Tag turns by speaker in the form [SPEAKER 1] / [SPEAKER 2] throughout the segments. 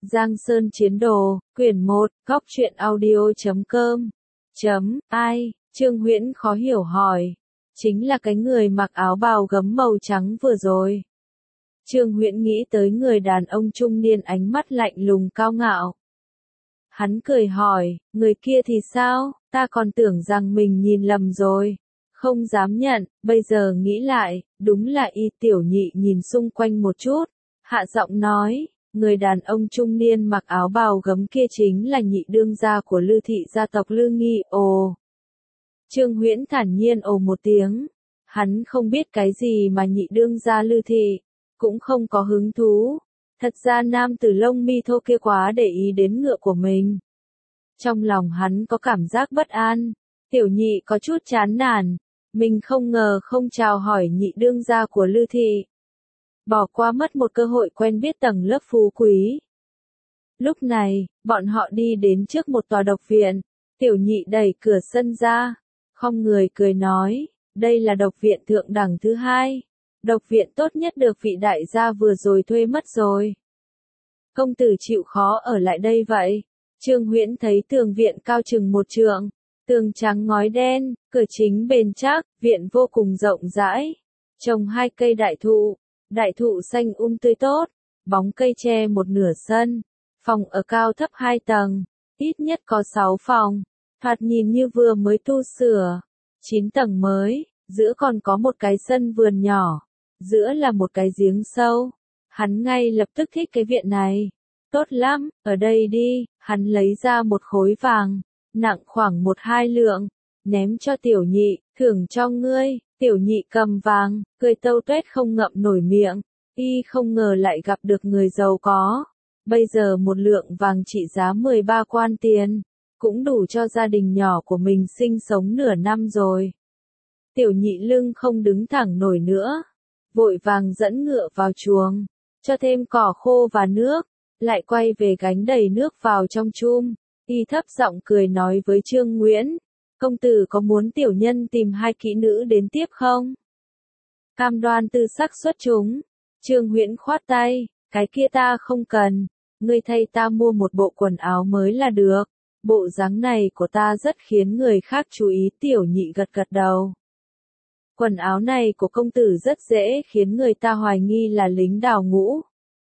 [SPEAKER 1] Giang Sơn Chiến Đồ, quyển 1, góc truyện audio.com. Ai, Trương Huyễn khó hiểu hỏi. Chính là cái người mặc áo bào gấm màu trắng vừa rồi. Trương Huyễn nghĩ tới người đàn ông trung niên ánh mắt lạnh lùng cao ngạo. Hắn cười hỏi, người kia thì sao, ta còn tưởng rằng mình nhìn lầm rồi. Không dám nhận, bây giờ nghĩ lại, đúng là Y Tiểu Nhị nhìn xung quanh một chút. Hạ giọng nói, người đàn ông trung niên mặc áo bào gấm kia chính là nhị đương gia của Lư thị gia tộc Lư Nghi. Ồ. Trương Huyễn thản nhiên ồ một tiếng. Hắn không biết cái gì mà nhị đương gia Lư thị, cũng không có hứng thú. Thật ra nam tử lông mi thô kia quá để ý đến ngựa của mình. Trong lòng hắn có cảm giác bất an. Tiểu Nhị có chút chán nản. Mình không ngờ không chào hỏi nhị đương gia của Lư thị. Bỏ qua mất một cơ hội quen biết tầng lớp phú quý. Lúc này, bọn họ đi đến trước một tòa độc viện. Tiểu Nhị đẩy cửa sân ra. Không người cười nói, đây là độc viện thượng đẳng thứ hai. Độc viện tốt nhất được vị đại gia vừa rồi thuê mất rồi. Công tử chịu khó ở lại đây vậy. Trương Huyễn thấy tường viện cao chừng 1 trượng. Tường trắng ngói đen, cửa chính bền chắc, viện vô cùng rộng rãi. Trồng 2 cây đại thụ xanh tươi tốt, bóng cây che một nửa sân. Phòng ở cao thấp 2 tầng, ít nhất có 6 phòng, thoạt nhìn như vừa mới tu sửa. 9 tầng mới, giữa còn có một cái sân vườn nhỏ, giữa là một cái giếng sâu. Hắn ngay lập tức thích cái viện này. Tốt lắm, ở đây đi. Hắn lấy ra một khối vàng, nặng khoảng 1-2 lượng, ném cho Tiểu Nhị, thưởng cho ngươi. Tiểu Nhị cầm vàng, cười tâu tuét không ngậm nổi miệng. Y không ngờ lại gặp được người giàu có. Bây giờ 1 lượng vàng trị giá 13 quan tiền, cũng đủ cho gia đình nhỏ của mình sinh sống nửa năm rồi. Tiểu Nhị lưng không đứng thẳng nổi nữa, vội vàng dẫn ngựa vào chuồng, cho thêm cỏ khô và nước, lại quay về gánh đầy nước vào trong chum. Y thấp giọng cười nói với Trương Huyễn, công tử có muốn tiểu nhân tìm 2 kỹ nữ đến tiếp không? Cam đoan tư sắc xuất chúng. Trương Huyễn khoát tay, cái kia ta không cần, ngươi thay ta mua một bộ quần áo mới là được. Bộ dáng này của ta rất khiến người khác chú ý. Tiểu Nhị gật gật đầu. Quần áo này của công tử rất dễ khiến người ta hoài nghi là lính đào ngũ.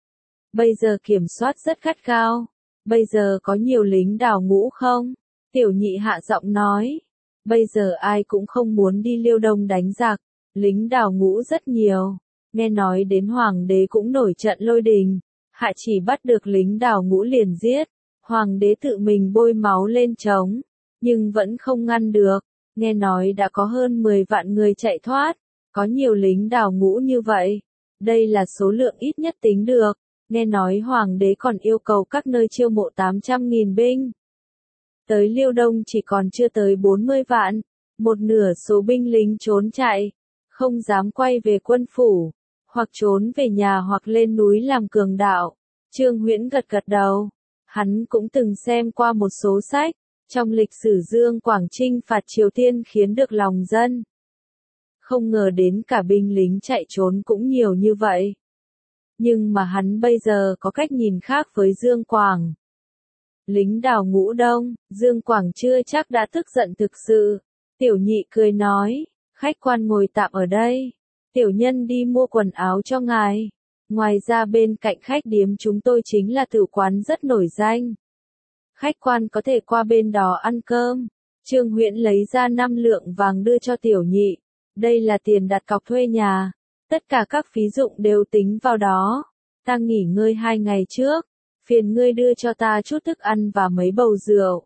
[SPEAKER 1] Bây giờ kiểm soát rất gắt gao. Bây giờ có nhiều lính đào ngũ không? Tiểu Nhị hạ giọng nói. Bây giờ ai cũng không muốn đi Liêu Đông đánh giặc. Lính đào ngũ rất nhiều. Nghe nói đến hoàng đế cũng nổi trận lôi đình. Hạ chỉ bắt được lính đào ngũ liền giết. Hoàng đế tự mình bôi máu lên trống. Nhưng vẫn không ngăn được. Nghe nói đã có hơn 10 vạn người chạy thoát. Có nhiều lính đào ngũ như vậy. Đây là số lượng ít nhất tính được. Nghe nói hoàng đế còn yêu cầu các nơi chiêu mộ 800.000 binh. Tới Liêu Đông chỉ còn chưa tới 40 vạn. Một nửa số binh lính trốn chạy. Không dám quay về quân phủ. Hoặc trốn về nhà hoặc lên núi làm cường đạo. Trương Huyễn gật gật đầu. Hắn cũng từng xem qua một số sách. Trong lịch sử Dương Quảng chinh phạt Triều Tiên khiến được lòng dân. Không ngờ đến cả binh lính chạy trốn cũng nhiều như vậy. Nhưng mà hắn bây giờ có cách nhìn khác với Dương Quảng. Lính đào ngũ đông, Dương Quảng chưa chắc đã tức giận thực sự. Tiểu Nhị cười nói, khách quan ngồi tạm ở đây. Tiểu nhân đi mua quần áo cho ngài. Ngoài ra bên cạnh khách điếm chúng tôi chính là tử quán rất nổi danh. Khách quan có thể qua bên đó ăn cơm. Trương Huyễn lấy ra 5 lượng vàng đưa cho Tiểu Nhị. Đây là tiền đặt cọc thuê nhà. Tất cả các phí dụng đều tính vào đó. Ta nghỉ ngơi 2 ngày trước. Phiền ngươi đưa cho ta chút thức ăn và mấy bầu rượu.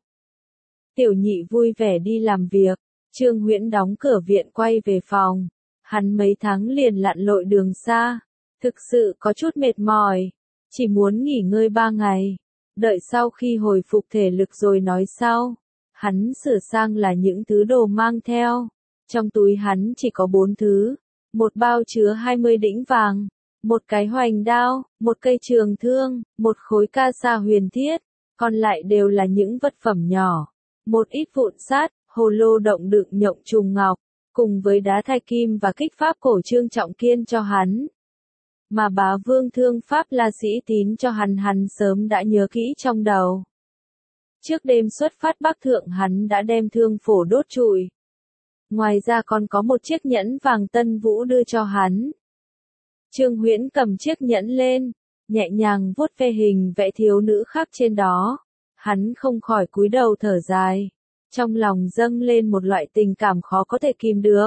[SPEAKER 1] Tiểu Nhị vui vẻ đi làm việc. Trương Huyễn đóng cửa viện quay về phòng. Hắn mấy tháng liền lặn lội đường xa. Thực sự có chút mệt mỏi. Chỉ muốn nghỉ ngơi 3 ngày. Đợi sau khi hồi phục thể lực rồi nói sau. Hắn sửa sang là những thứ đồ mang theo. Trong túi hắn chỉ có 4 thứ. Một bao chứa 20 đĩnh vàng. Một cái hoành đao, một cây trường thương, một khối ca sa huyền thiết. Còn lại đều là những vật phẩm nhỏ. Một ít vụn sắt, hồ lô động đựng nhộng trùng ngọc. Cùng với đá thai kim và kích pháp cổ Trương Trọng Kiên cho hắn. mà bá vương thương pháp là sĩ tín cho hắn sớm đã nhớ kỹ trong đầu. Trước đêm xuất phát Bắc Thượng hắn đã đem thương phổ đốt trụi. Ngoài ra còn có một chiếc nhẫn vàng Tân Vũ đưa cho hắn. Trương Huyễn cầm chiếc nhẫn lên, nhẹ nhàng vuốt ve hình vẽ thiếu nữ khác trên đó. Hắn không khỏi cúi đầu thở dài. Trong lòng dâng lên một loại tình cảm khó có thể kìm được.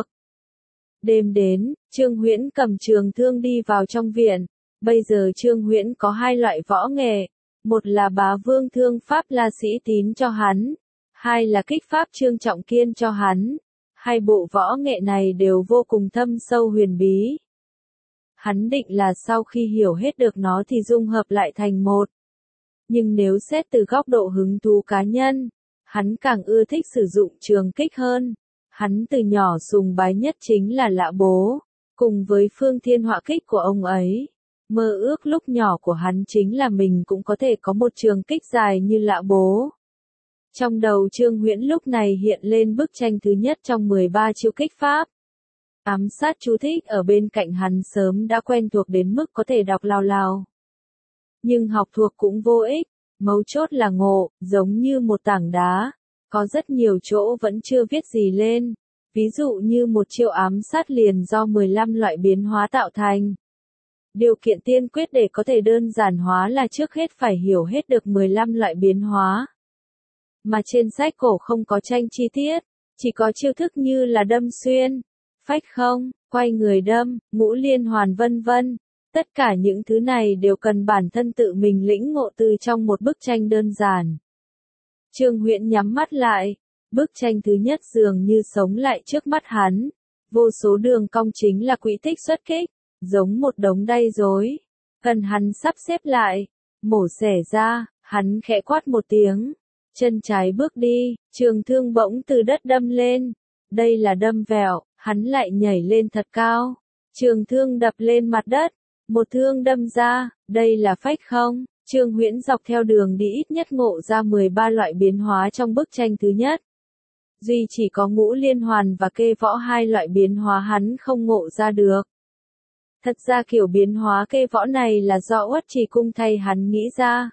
[SPEAKER 1] Đêm đến, Trương Huyễn cầm trường thương đi vào trong viện. Bây giờ Trương Huyễn có hai loại võ nghệ. Một là bá vương thương pháp là sĩ tín cho hắn. Hai là kích pháp Trương Trọng Kiên cho hắn. Hai bộ võ nghệ này đều vô cùng thâm sâu huyền bí. Hắn định là sau khi hiểu hết được nó thì dung hợp lại thành một. Nhưng nếu xét từ góc độ hứng thú cá nhân, hắn càng ưa thích sử dụng trường kích hơn. Hắn từ nhỏ sùng bái nhất chính là Lã Bố, cùng với phương thiên họa kích của ông ấy. Mơ ước lúc nhỏ của hắn chính là mình cũng có thể có một trường kích dài như Lã Bố. Trong đầu Trương Huyễn lúc này hiện lên bức tranh thứ nhất trong 13 chiêu kích pháp. Ám sát chú thích ở bên cạnh hắn sớm đã quen thuộc đến mức có thể đọc lao lao. Nhưng học thuộc cũng vô ích, mấu chốt là ngộ, giống như một tảng đá. Có rất nhiều chỗ vẫn chưa viết gì lên, ví dụ như một chiêu ám sát liền do 15 loại biến hóa tạo thành. Điều kiện tiên quyết để có thể đơn giản hóa là trước hết phải hiểu hết được 15 loại biến hóa. Mà trên sách cổ không có tranh chi tiết, chỉ có chiêu thức như là đâm xuyên, phách không, quay người đâm, ngũ liên hoàn vân vân. Tất cả những thứ này đều cần bản thân tự mình lĩnh ngộ từ trong một bức tranh đơn giản. Trương Huyễn nhắm mắt lại, bức tranh thứ nhất dường như sống lại trước mắt hắn. Vô số đường cong chính là quỹ tích xuất kích, giống một đống đay rối. Cần hắn sắp xếp lại, mổ xẻ ra, hắn khẽ quát một tiếng. Chân trái bước đi, trường thương bỗng từ đất đâm lên. Đây là đâm vẹo, hắn lại nhảy lên thật cao. Trường thương đập lên mặt đất, một thương đâm ra, đây là phách không. Trương Huyễn dọc theo đường đi ít nhất ngộ ra 13 loại biến hóa trong bức tranh thứ nhất. Duy chỉ có ngũ liên hoàn và kê võ hai loại biến hóa hắn không ngộ ra được. Thật ra kiểu biến hóa kê võ này là do Uất Trì Cung thay hắn nghĩ ra.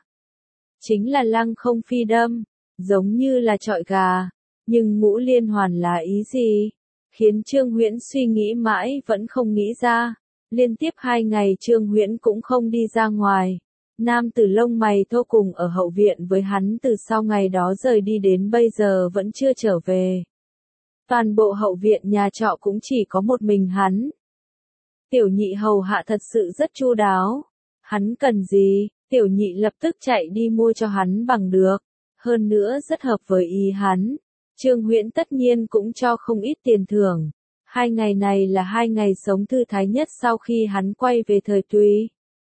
[SPEAKER 1] Chính là lăng không phi đâm, giống như là chọi gà. Nhưng ngũ liên hoàn là ý gì? Khiến Trương Huyễn suy nghĩ mãi vẫn không nghĩ ra. Liên tiếp 2 ngày Trương Huyễn cũng không đi ra ngoài. Nam tử lông mày thô cùng ở hậu viện với hắn từ sau ngày đó rời đi đến bây giờ vẫn chưa trở về. Toàn bộ hậu viện nhà trọ cũng chỉ có một mình hắn. Tiểu nhị hầu hạ thật sự rất chu đáo. Hắn cần gì, tiểu nhị lập tức chạy đi mua cho hắn bằng được. Hơn nữa rất hợp với ý hắn. Trương Huyễn tất nhiên cũng cho không ít tiền thưởng. 2 ngày này là 2 ngày sống thư thái nhất sau khi hắn quay về thời Tùy.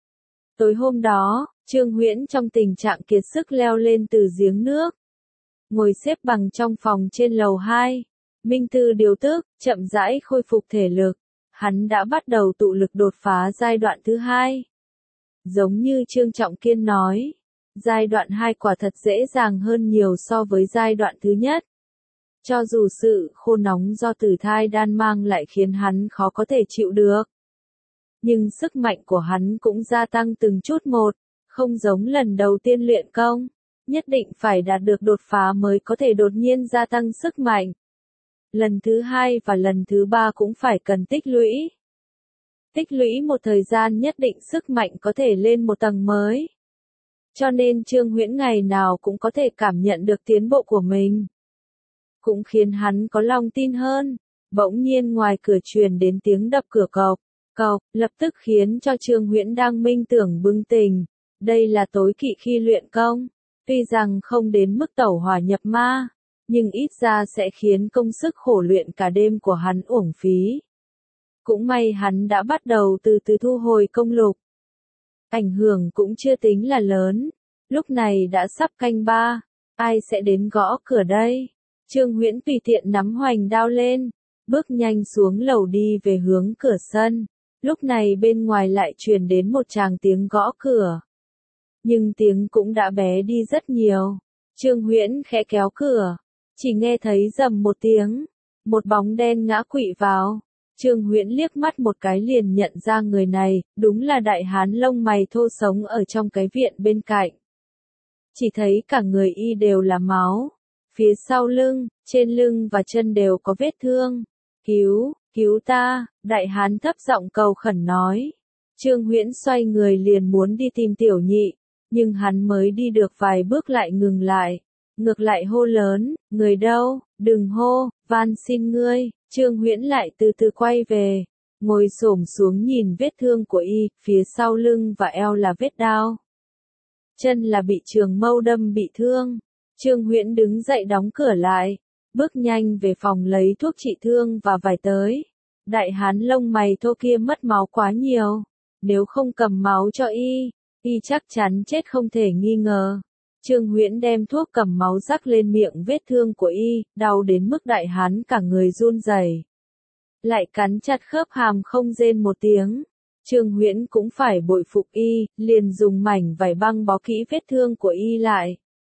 [SPEAKER 1] Tối hôm đó, Trương Huyễn trong tình trạng kiệt sức leo lên từ giếng nước. Ngồi xếp bằng trong phòng trên lầu 2. Minh Tư điều tức, chậm rãi khôi phục thể lực. Hắn đã bắt đầu tụ lực đột phá giai đoạn thứ 2. Giống như Trương Trọng Kiên nói, giai đoạn 2 quả thật dễ dàng hơn nhiều so với giai đoạn thứ nhất. Cho dù sự khô nóng do tử thai đan mang lại khiến hắn khó có thể chịu được. Nhưng sức mạnh của hắn cũng gia tăng từng chút một, không giống lần đầu tiên luyện công, nhất định phải đạt được đột phá mới có thể đột nhiên gia tăng sức mạnh. Lần thứ 2 và lần thứ 3 cũng phải cần tích lũy. Tích lũy một thời gian nhất định sức mạnh có thể lên một tầng mới. Cho nên Trương Huyễn ngày nào cũng có thể cảm nhận được tiến bộ của mình. Cũng khiến hắn có lòng tin hơn. Bỗng nhiên ngoài cửa truyền đến tiếng đập cửa cộc, cộc, lập tức khiến cho Trương Huyễn đang minh tưởng bừng tỉnh. Đây là tối kỵ khi luyện công. Tuy rằng không đến mức tẩu hỏa nhập ma, nhưng ít ra sẽ khiến công sức khổ luyện cả đêm của hắn uổng phí. Cũng may hắn đã bắt đầu từ từ thu hồi công lục. Ảnh hưởng cũng chưa tính là lớn. Lúc này đã sắp canh 3, ai sẽ đến gõ cửa đây? Trương Huyễn tùy tiện nắm hoành đao lên, bước nhanh xuống lầu đi về hướng cửa sân. Lúc này bên ngoài lại truyền đến một tràng tiếng gõ cửa. Nhưng tiếng cũng đã bé đi rất nhiều. Trương Huyễn khẽ kéo cửa, chỉ nghe thấy rầm một tiếng, một bóng đen ngã quỵ vào. Trương Huyễn liếc mắt một cái liền nhận ra người này, đúng là đại hán lông mày thô sống ở trong cái viện bên cạnh. Chỉ thấy cả người y đều là máu, phía sau lưng, trên lưng và chân đều có vết thương. Cứu ta, đại hán thấp giọng cầu khẩn nói. Trương Huyễn xoay người liền muốn đi tìm Tiểu Nhị, nhưng hắn mới đi được vài bước lại ngừng lại, ngược lại hô lớn, người đâu, đừng hô, van xin ngươi. Trương Huyễn lại từ từ quay về, ngồi xổm xuống nhìn vết thương của y, phía sau lưng và eo là vết đao. Chân là bị trường mâu đâm bị thương. Trương Huyễn đứng dậy đóng cửa lại, bước nhanh về phòng lấy thuốc trị thương và vải tới. Đại hán lông mày thô kia mất máu quá nhiều, nếu không cầm máu cho y chắc chắn chết không thể nghi ngờ. Trương Huyễn đem thuốc cầm máu rắc lên miệng vết thương của y, đau đến mức đại hán cả người run rẩy, lại cắn chặt khớp hàm không rên một tiếng. Trương Huyễn cũng phải bội phục y, liền dùng mảnh vải băng bó kỹ vết thương của y lại.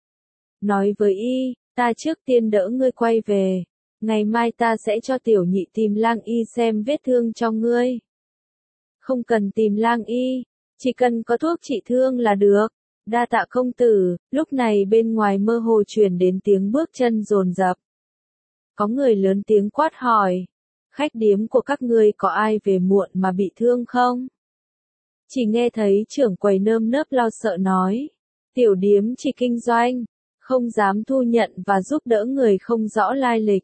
[SPEAKER 1] Nói với y, ta trước tiên đỡ ngươi quay về, ngày mai ta sẽ cho Tiểu Nhị tìm Lang Y xem vết thương cho ngươi. Không cần tìm Lang Y, chỉ cần có thuốc trị thương là được. Đa tạ công tử. Lúc này bên ngoài mơ hồ truyền đến tiếng bước chân dồn dập. Có người lớn tiếng quát hỏi, khách điếm của các ngươi có ai về muộn mà bị thương không? Chỉ nghe thấy trưởng quầy nơm nớp lo sợ nói, tiểu điếm chỉ kinh doanh, không dám thu nhận và giúp đỡ người không rõ lai lịch.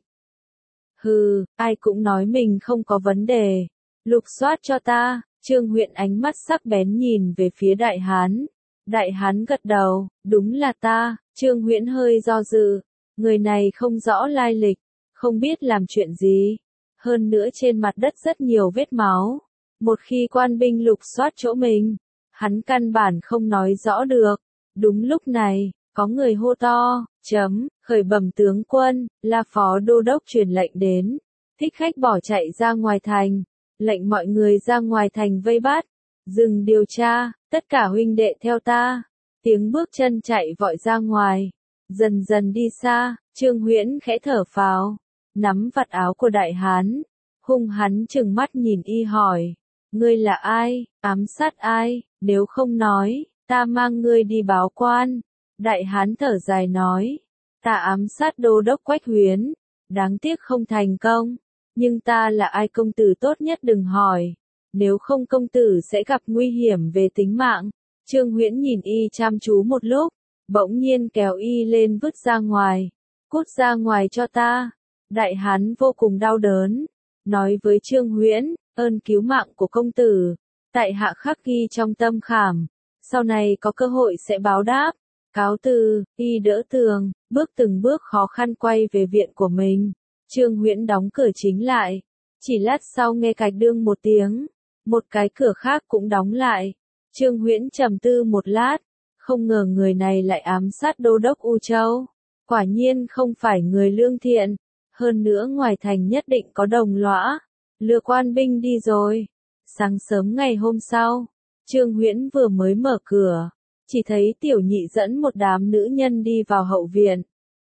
[SPEAKER 1] Hừ, ai cũng nói mình không có vấn đề. Lục soát cho ta. Trương Huyễn ánh mắt sắc bén nhìn về phía đại hán. Đại hán gật đầu, đúng là ta. Trương Huyễn hơi do dự, người này không rõ lai lịch, không biết làm chuyện gì. Hơn nữa trên mặt đất rất nhiều vết máu. Một khi quan binh lục soát chỗ mình, hắn căn bản không nói rõ được. Đúng lúc này, có người hô to, khởi bẩm tướng quân, là phó đô đốc truyền lệnh đến. Thích khách bỏ chạy ra ngoài thành, lệnh mọi người ra ngoài thành vây bắt, dừng điều tra, tất cả huynh đệ theo ta. Tiếng bước chân chạy vội ra ngoài, dần dần đi xa. Trương Huyễn khẽ thở phào, nắm vạt áo của đại hán, hung hắn trừng mắt nhìn y hỏi, ngươi là ai, ám sát ai, nếu không nói, ta mang ngươi đi báo quan. Đại hán thở dài nói, ta ám sát đô đốc Quách Huyến, đáng tiếc không thành công, nhưng ta là ai công tử tốt nhất đừng hỏi, nếu không công tử sẽ gặp nguy hiểm về tính mạng. Trương Huyễn nhìn y chăm chú một lúc, bỗng nhiên kéo y lên vứt ra ngoài, cút ra ngoài cho ta. Đại hán vô cùng đau đớn, nói với Trương Huyễn, ơn cứu mạng của công tử, tại hạ khắc ghi trong tâm khảm, sau này có cơ hội sẽ báo đáp. Cáo từ. Y đỡ tường, từng bước khó khăn quay về viện của mình. Trương Huyễn đóng cửa chính lại. Chỉ lát sau nghe cạch đương một tiếng, một cái cửa khác cũng đóng lại. Trương Huyễn trầm tư một lát, không ngờ người này lại ám sát đô đốc U Châu. Quả nhiên không phải người lương thiện, hơn nữa ngoài thành nhất định có đồng lõa, lừa quan binh đi rồi. Sáng sớm ngày hôm sau, Trương Huyễn vừa mới mở cửa, chỉ thấy Tiểu Nhị dẫn một đám nữ nhân đi vào hậu viện.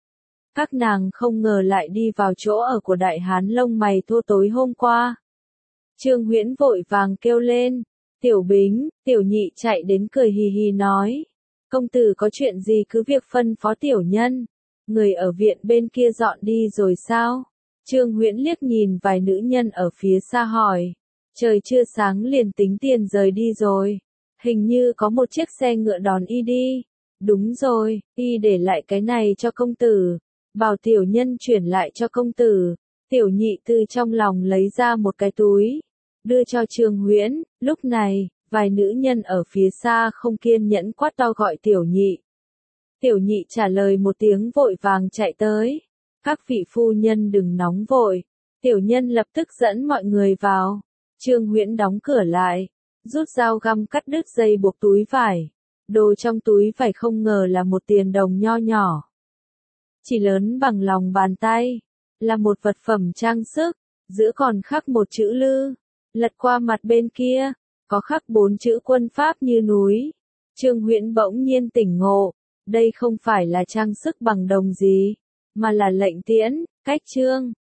[SPEAKER 1] Các nàng không ngờ lại đi vào chỗ ở của đại hán lông mày thô tối hôm qua. Trương Huyễn vội vàng kêu lên, Tiểu Bính. Tiểu Nhị chạy đến cười hì hì nói, công tử có chuyện gì cứ việc phân phó tiểu nhân. Người ở viện bên kia dọn đi rồi sao? Trương Huyễn liếc nhìn vài nữ nhân ở phía xa hỏi, trời chưa sáng liền tính tiền rời đi rồi. Hình như có một chiếc xe ngựa đón y đi. Đúng rồi, y để lại cái này cho công tử, bảo tiểu nhân chuyển lại cho công tử. Tiểu Nhị từ trong lòng lấy ra một cái túi, đưa cho Trương Huyễn. Lúc này, vài nữ nhân ở phía xa không kiên nhẫn quát to gọi Tiểu Nhị. Tiểu Nhị trả lời một tiếng vội vàng chạy tới. Các vị phu nhân đừng nóng vội, tiểu nhân lập tức dẫn mọi người vào. Trương Huyễn đóng cửa lại, rút dao găm cắt đứt dây buộc túi vải. Đồ trong túi vải không ngờ là một tiền đồng nho nhỏ, chỉ lớn bằng lòng bàn tay, là một vật phẩm trang sức, giữa còn khắc một chữ Lư. Lật qua mặt bên kia, có khắc 4 chữ quân pháp như núi. Trương Huyễn bỗng nhiên tỉnh ngộ, đây không phải là trang sức bằng đồng gì, mà là lệnh tiễn, cách trương.